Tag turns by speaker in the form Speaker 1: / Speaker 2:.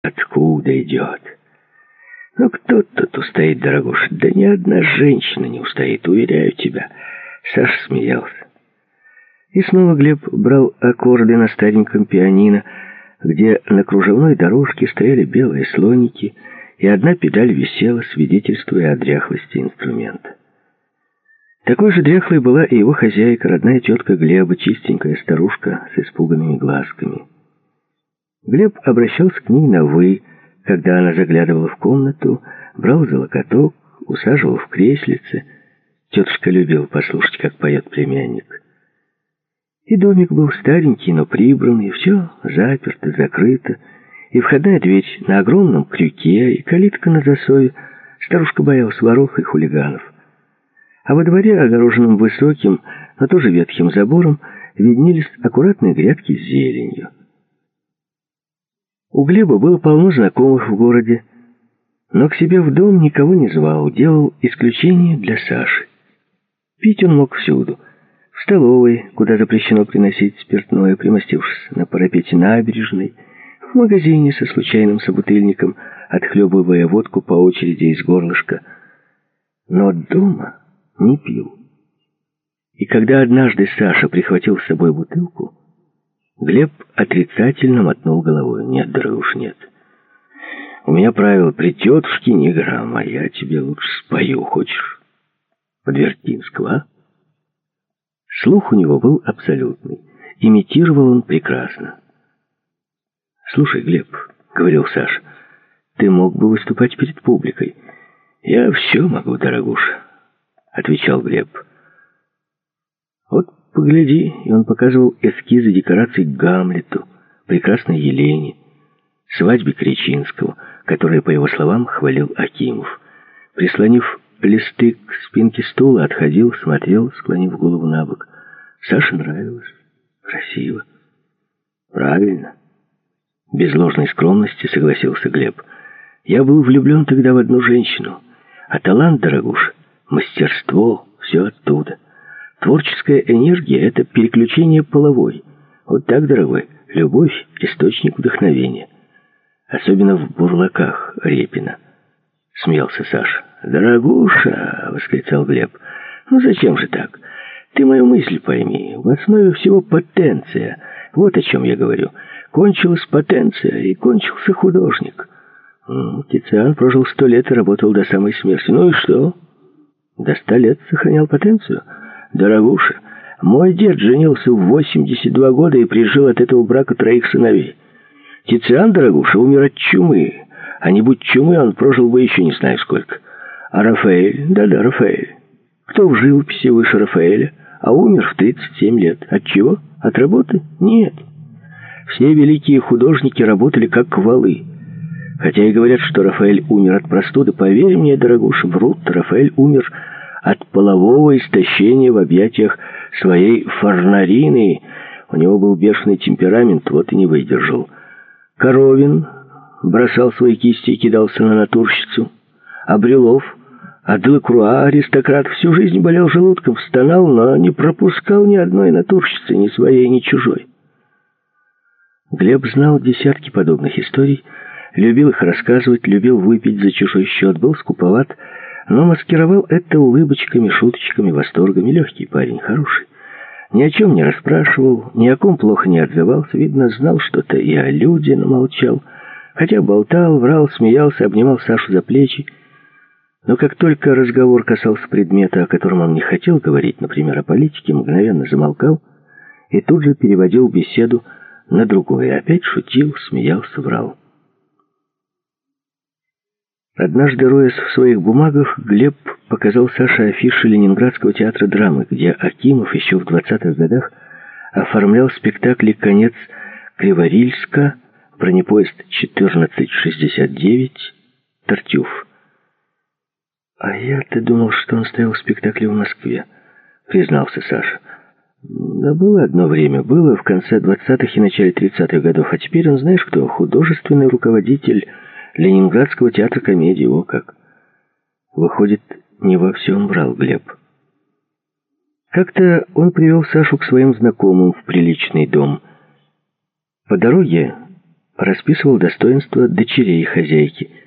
Speaker 1: Откуда идет? Ну, кто тут устоит, дорогуша? Да ни одна женщина не устоит, уверяю тебя. Саша смеялся. И снова Глеб брал аккорды на стареньком пианино, где на кружевной дорожке стояли белые слоники, и одна педаль висела, свидетельствуя о дряхлости инструмента. Такой же дряхлой была и его хозяйка, родная тетка Глеба, чистенькая старушка с испуганными глазками. Глеб обращался к ней на «вы», когда она заглядывала в комнату, брал за локоток, усаживал в креслице. Тетушка любила послушать, как поет племянник. И домик был старенький, но прибранный, все заперто, закрыто, и входная дверь на огромном крюке, и калитка на засове. Старушка боялась воров и хулиганов. А во дворе, огороженном высоким, но тоже ветхим забором, виднелись аккуратные грядки с зеленью. У Глеба было полно знакомых в городе, но к себе в дом никого не звал, делал исключение для Саши. Пить он мог всюду. В столовой, куда запрещено приносить спиртное, примостившись на парапете набережной, в магазине со случайным собутыльником, отхлебывая водку по очереди из горлышка. Но дома не пил. И когда однажды Саша прихватил с собой бутылку, Глеб отрицательно мотнул головой. «Нет, дорогуш, нет. У меня правило, при тетушке ни грамма, я тебе лучше спою, хочешь? Подвертинского, а?» Слух у него был абсолютный. Имитировал он прекрасно. «Слушай, Глеб, — говорил Саша, — ты мог бы выступать перед публикой». «Я все могу, дорогуша», — отвечал Глеб. «Вот погляди», — и он показывал эскизы декораций к Гамлету, прекрасной Елене, свадьбе Кречинского, которую, по его словам, хвалил Акимов. Прислонив листы к спинке стула, отходил, смотрел, склонив голову на бок. Саше нравилось. Красиво. «Правильно». Без ложной скромности согласился Глеб. «Я был влюблен тогда в одну женщину. А талант, дорогуша, мастерство, все оттуда. Творческая энергия — это переключение половой. Вот так, дорогой, любовь — источник вдохновения. Особенно в бурлаках Репина». Смеялся Саша. «Дорогуша!» — восклицал Глеб. «Ну зачем же так? Ты мою мысль пойми. В основе всего потенция. Вот о чем я говорю. Кончилась потенция, и кончился художник. Тициан прожил 100 лет и работал до самой смерти. Ну и что? До 100 лет сохранял потенцию? Дорогуша, мой дед женился в 82 года и прижил от этого брака 3 сыновей. Тициан, дорогуша, умер от чумы. А не будь чумы, он прожил бы еще не знаю сколько. А Рафаэль? Да-да, Рафаэль. Кто в живописи выше Рафаэля? А умер в 37 лет. От чего? От работы? Нет. Все великие художники работали как валы. Хотя и говорят, что Рафаэль умер от простуды. Поверь мне, дорогуша, врут. Рафаэль умер от полового истощения в объятиях своей Фарнарины. У него был бешеный темперамент, вот и не выдержал. Коровин бросал свои кисти и кидался на натурщицу. А Брюлов, а Делакруа, аристократ, всю жизнь болел желудком, стонал, но не пропускал ни одной натурщицы, ни своей, ни чужой. Глеб знал десятки подобных историй, любил их рассказывать, любил выпить за чужой счет, был скуповат, но маскировал это улыбочками, шуточками, восторгами. Легкий парень, хороший. Ни о чем не расспрашивал, ни о ком плохо не отзывался, видно, знал что-то и о люде, но молчал. Хотя болтал, врал, смеялся, обнимал Сашу за плечи. Но как только разговор касался предмета, о котором он не хотел говорить, например, о политике, мгновенно замолкал и тут же переводил беседу на другое. Опять шутил, смеялся, врал. Однажды, роясь в своих бумагах, Глеб показал Саше афиши Ленинградского театра драмы, где Акимов еще в 20-х годах оформлял спектакли «Конец Криворильска», бронепоезд 1469, Тартюф. «А я-то думал, что он ставил спектакли в Москве», — признался Саша. «Да было одно время, было в конце 20-х и начале 30-х годов, а теперь он, знаешь кто, художественный руководитель Ленинградского театра комедии, о как». Выходит, не во всем брал Глеб. Как-то он привел Сашу к своим знакомым в приличный дом. По дороге расписывал достоинства дочерей хозяйки.